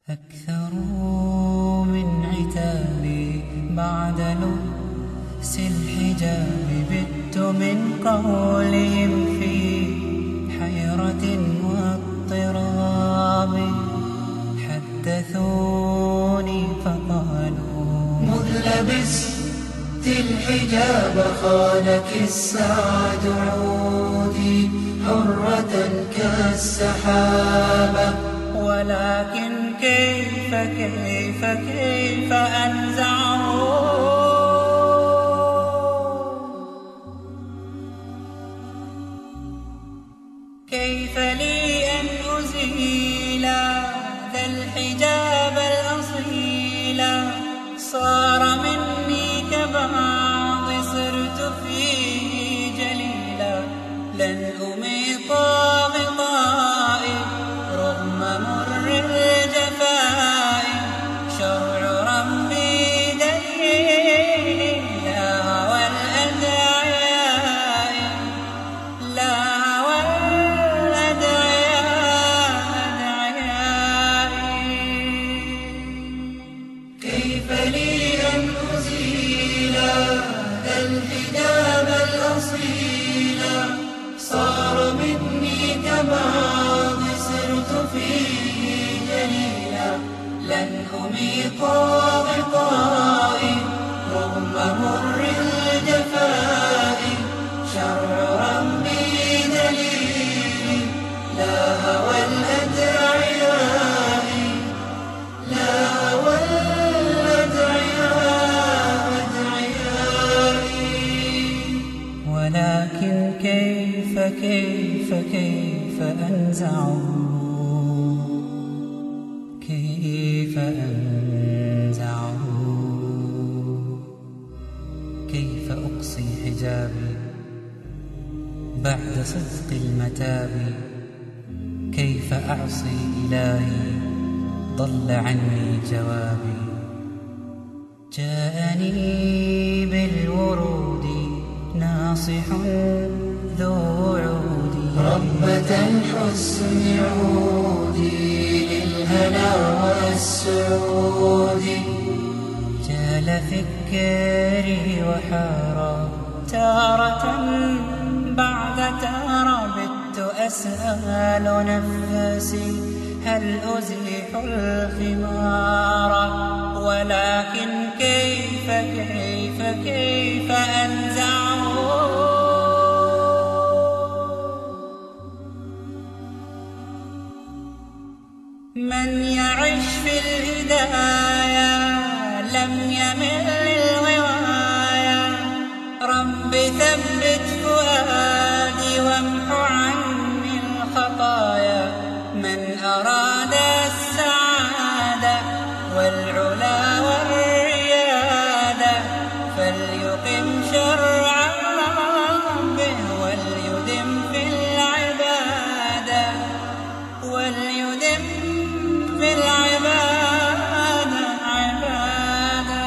أكثروا من عتابي بعد لبس الحجاب، بت من قولهم في حيرة واضطراب. حدثوني فقالوا مذ لبست الحجاب خانك السعد عودي، حرة كالسحابة. ولكن كيف أنزعه؟ كيف لي أن أزيل ذا الحجاب الأصيل؟ صار مني كبعض صرت فيه جليلا. لن أميط غطائي رغم مر الجفاء، شرع ربي دليل لا هوى الأدعياء، لا هوى الأدعياء. كيف لي أن أزيل ذا الحجاب الأصيل؟ صار مني كبعض صرت فيه جليلا. لن أميط غطائي رغم مر الجفاء، شرع ربي دليلي لا هوى الأدعياء، لا هوى الأدعياء أدعيائي. ولكن كيف أنزعه؟ كيف أنزعه؟ كيف أقصي حجابي بعد صدق المتاب؟ كيف أعصي إلهي ضل عني جوابي؟ جاءني بالورود ناصح ذو عود، ربة الحسن عودي للهنا والسعود. جال فكري وحارى تارة بعد تارة، بت أسأل نفسي هل أزيح الخمار؟ ولكن كيف أنزعه؟ من يعش في الهدايا لم يمل للغوايا. رب ثبت فؤادي وامح عني الخطايا. من أراد السعادة والعلا والريادة، فليقم شرع ربه وليدم في العبادة، وليدم في العبادة عبادة.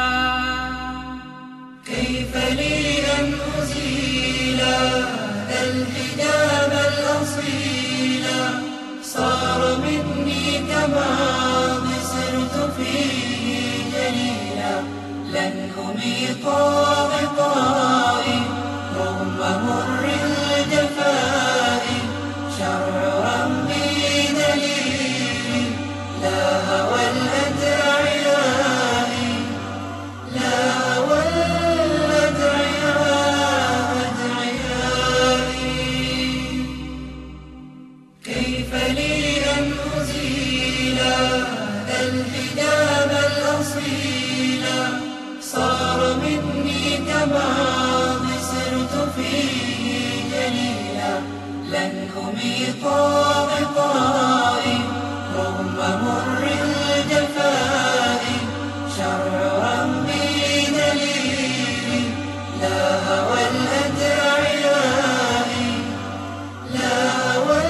كيف لي أن أزيل ذا الحجاب الأصيل؟ صار مني كبعض صرت فيه جليلا. لن أميط غطائي رغم مر الجفاء، شرع ربي دليلي لا هوى الأدعياء، لا هوى الأدعياء أدعيائي. كيف لي أن أزيل ذا الحجاب الأصيل؟ صار مني كبعض صرت فيه جليلا. لن أميط غطائي رغم مر الجفاء، شرع ربي دليلي لا هوى الأدعياء، لا هوى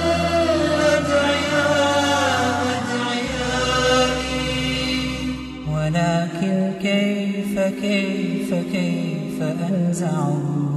الأدعياء أدعيائي. ولكن كيف أنزعه؟